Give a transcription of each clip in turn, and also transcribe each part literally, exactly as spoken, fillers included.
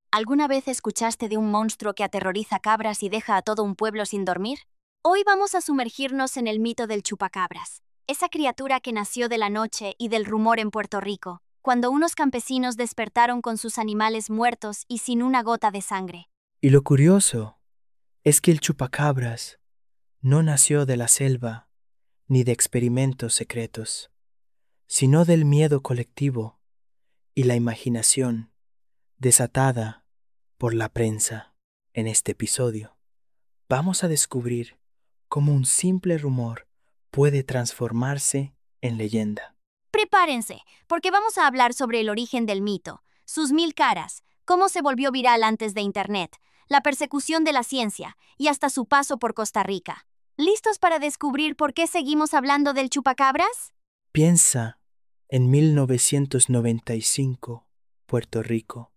¿Alguna vez escuchaste de un monstruo que aterroriza cabras y deja a todo un pueblo sin dormir? Hoy vamos a sumergirnos en el mito del chupacabras, esa criatura que nació de la noche y del rumor en Puerto Rico, cuando unos campesinos despertaron con sus animales muertos y sin una gota de sangre. Y lo curioso es que el chupacabras no nació de la selva ni de experimentos secretos, sino del miedo colectivo y la imaginación desatada por la prensa. En este episodio vamos a descubrir cómo un simple rumor puede transformarse en leyenda. Prepárense, porque vamos a hablar sobre el origen del mito, sus mil caras, cómo se volvió viral antes de Internet, la persecución de la ciencia y hasta su paso por Costa Rica. ¿Listos para descubrir por qué seguimos hablando del chupacabras? Piensa en mil novecientos noventa y cinco, Puerto Rico.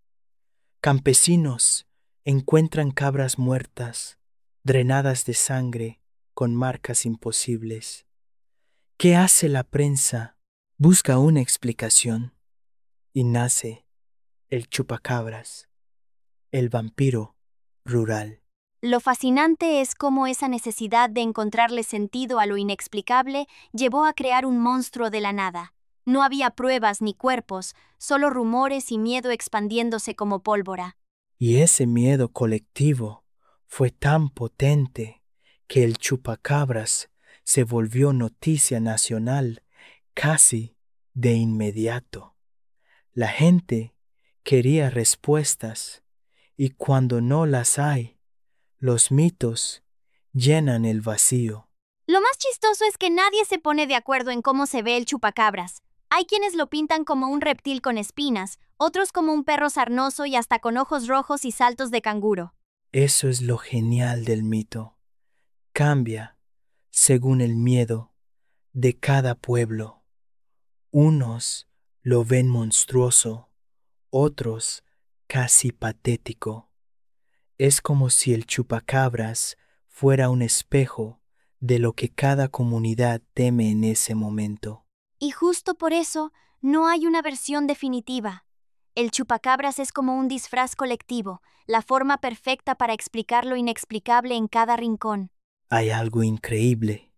Campesinos encuentran cabras muertas, drenadas de sangre, con marcas imposibles. ¿Qué hace la prensa? Busca una explicación y nace el chupacabras, el vampiro rural. Lo fascinante es cómo esa necesidad de encontrarle sentido a lo inexplicable llevó a crear un monstruo de la nada. No había pruebas ni cuerpos, solo rumores y miedo expandiéndose como pólvora. Y ese miedo colectivo fue tan potente que el chupacabras se volvió noticia nacional casi de inmediato. La gente quería respuestas y cuando no las hay, los mitos llenan el vacío. Lo más chistoso es que nadie se pone de acuerdo en cómo se ve el chupacabras. Hay quienes lo pintan como un reptil con espinas, otros como un perro sarnoso y hasta con ojos rojos y saltos de canguro. Eso es lo genial del mito. Cambia según el miedo de cada pueblo. Unos lo ven monstruoso, otros casi patético. Es como si el chupacabras fuera un espejo de lo que cada comunidad teme en ese momento. Y justo por eso, no hay una versión definitiva. El chupacabras es como un disfraz colectivo, la forma perfecta para explicar lo inexplicable en cada rincón. Hay algo increíble.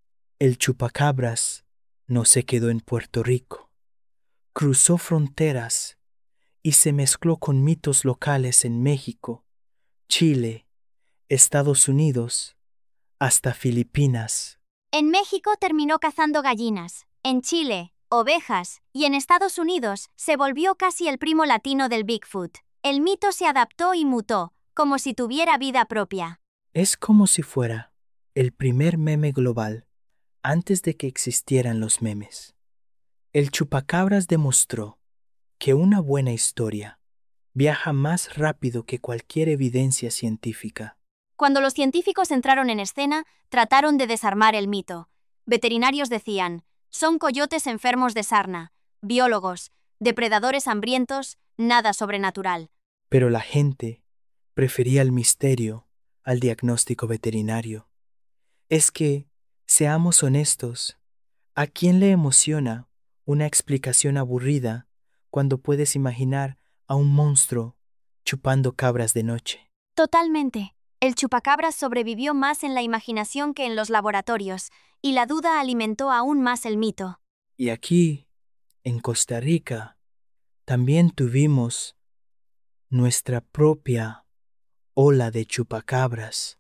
El chupacabras no se quedó en Puerto Rico. Cruzó fronteras y se mezcló con mitos locales en México, Chile, Estados Unidos, hasta Filipinas. En México terminó cazando gallinas, en Chile, ovejas, y en Estados Unidos se volvió casi el primo latino del Bigfoot. El mito se adaptó y mutó, como si tuviera vida propia. Es como si fuera el primer meme global antes de que existieran los memes. El chupacabras demostró que una buena historia viaja más rápido que cualquier evidencia científica. Cuando los científicos entraron en escena, trataron de desarmar el mito. Veterinarios decían, son coyotes enfermos de sarna. Biólogos, depredadores hambrientos, nada sobrenatural. Pero la gente prefería el misterio al diagnóstico veterinario. Es que, seamos honestos, ¿a quién le emociona una explicación aburrida cuando puedes imaginar a un monstruo chupando cabras de noche? Totalmente. El chupacabras sobrevivió más en la imaginación que en los laboratorios, y la duda alimentó aún más el mito. Y aquí, en Costa Rica, también tuvimos nuestra propia ola de chupacabras.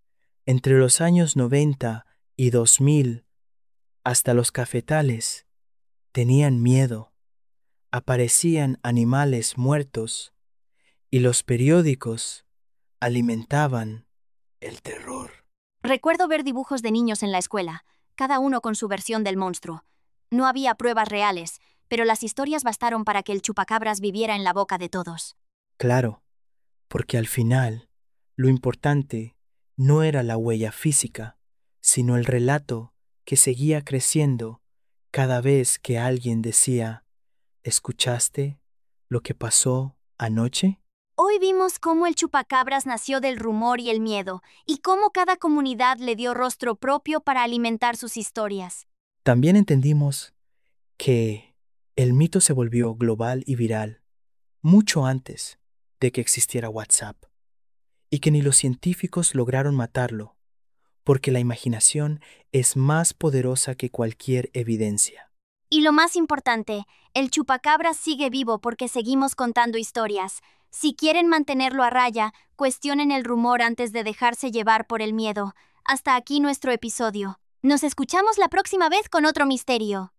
Entre los años noventa y dos mil, hasta los cafetales tenían miedo. Aparecían animales muertos y los periódicos alimentaban el terror. Recuerdo ver dibujos de niños en la escuela, cada uno con su versión del monstruo. No había pruebas reales, pero las historias bastaron para que el chupacabras viviera en la boca de todos. Claro, porque al final, lo importante no era la huella física, sino el relato que seguía creciendo cada vez que alguien decía, ¿escuchaste lo que pasó anoche? Hoy vimos cómo el chupacabras nació del rumor y el miedo, y cómo cada comunidad le dio rostro propio para alimentar sus historias. También entendimos que el mito se volvió global y viral mucho antes de que existiera WhatsApp, y que ni los científicos lograron matarlo, porque la imaginación es más poderosa que cualquier evidencia. Y lo más importante, el chupacabras sigue vivo porque seguimos contando historias. Si quieren mantenerlo a raya, cuestionen el rumor antes de dejarse llevar por el miedo. Hasta aquí nuestro episodio. Nos escuchamos la próxima vez con otro misterio.